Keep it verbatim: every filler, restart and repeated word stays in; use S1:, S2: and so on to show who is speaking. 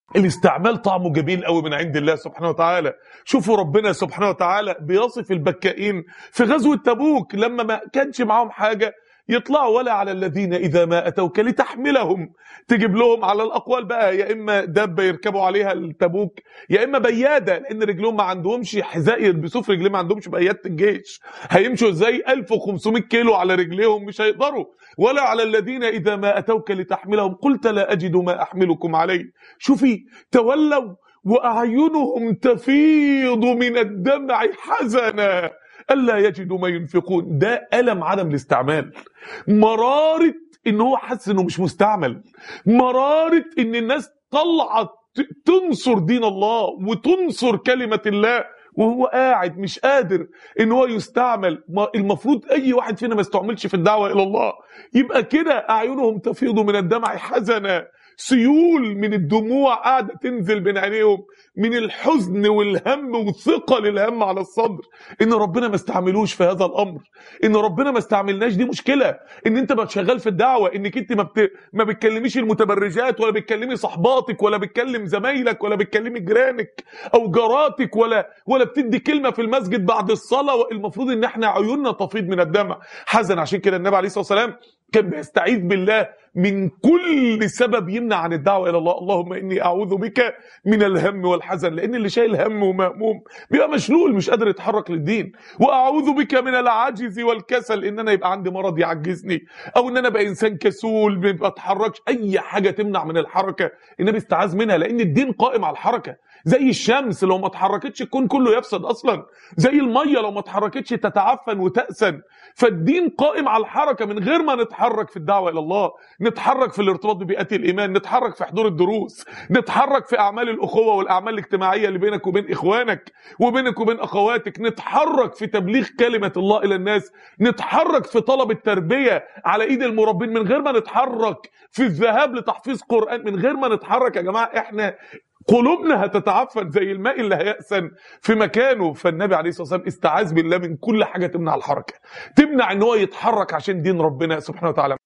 S1: الاستعمال طعمه جميل قوي من عند الله سبحانه وتعالى. شوفوا ربنا سبحانه وتعالى بيصف البكائين في غزوة تبوك لما ما كانش معاهم حاجة يطلعوا، ولا على الذين إذا ما أتوك لتحملهم، تجيب لهم على الأقوال بقى يا إما دابة يركبوا عليها التبوك يا إما بيادة، لأن رجلهم ما عندهمش حذاء يلبسوه في رجليهم، ما عندهمش بيادة الجيش، هيمشوا إزاي ألف وخمسمائة كيلو على رجليهم؟ مش هيقدروا. ولا على الذين إذا ما أتوك لتحملهم قلت لا أجد ما أحملكم عليه. شوفي، تولوا وأعينهم تفيض من الدمع حزنا ألا يجدوا ما ينفقون. ده ألم عدم الاستعمال، مرارة إن هو حاسس إنه مش مستعمل، مرارة إن الناس طلعت تنصر دين الله وتنصر كلمة الله وهو قاعد مش قادر ان هو يستعمل. المفروض اي واحد فينا ما يستعملش في الدعوة الى الله. يبقى كده اعينهم تفيض من الدمع حزنا، سيول من الدموع قاعدة تنزل بين عينيهم من الحزن والهم وثقل الهم على الصدر ان ربنا ما استعملوش في هذا الامر، ان ربنا ما استعملناش. دي مشكلة ان انت ما شغال في الدعوة، انك انت ما, بت... ما بتكلميش المتبرجات ولا بتكلمي صحباتك ولا بتكلم زمايلك ولا بتكلمي جيرانك او جاراتك ولا ولا بتدي كلمة في المسجد بعد الصلاة. المفروض ان احنا عيوننا تفيض من الدمع حزن. عشان كده النبي عليه الصلاة والسلام كان بيستعيذ بالله من كل سبب يمنع عن الدعوة إلى الله. اللهم إني أعوذ بك من الهم والحزن، لأن اللي شايل هم ومهموم بيبقى مشلول مش قادر يتحرك للدين. وأعوذ بك من العجز والكسل، إن أنا يبقى عندي مرض يعجزني، أو إن أنا أبقى إنسان كسول ما بتحركش. أي حاجة تمنع من الحركة النبي استعاذ منها، لأن الدين قائم على الحركة. زي الشمس لو ما اتحركتش الكون كله يفسد أصلا، زي المية لو ما اتحركتش تتعفن وتأسن. فالدين قائم على الحركة. من غير ما نتحرك في الدعوة إلى الله، نتحرك في الارتباط ببيئات الإيمان، نتحرك في حضور الدروس، نتحرك في أعمال الأخوة والأعمال الاجتماعية اللي بينك وبين إخوانك وبينك وبين أخواتك، نتحرك في تبليغ كلمة الله إلى الناس، نتحرك في طلب التربية على إيد المربين. من غير ما نتحرك في الذهاب لتحفيظ قرآن، من غير ما نتحرك يا جماعة إحنا قلوبنا هتتعفن زي الماء اللي هيأسن في مكانه. فالنبي عليه الصلاة والسلام استعاذ بالله من كل حاجة تمنع الحركة، تمنع ان هو يتحرك عشان دين ربنا سبحانه وتعالى.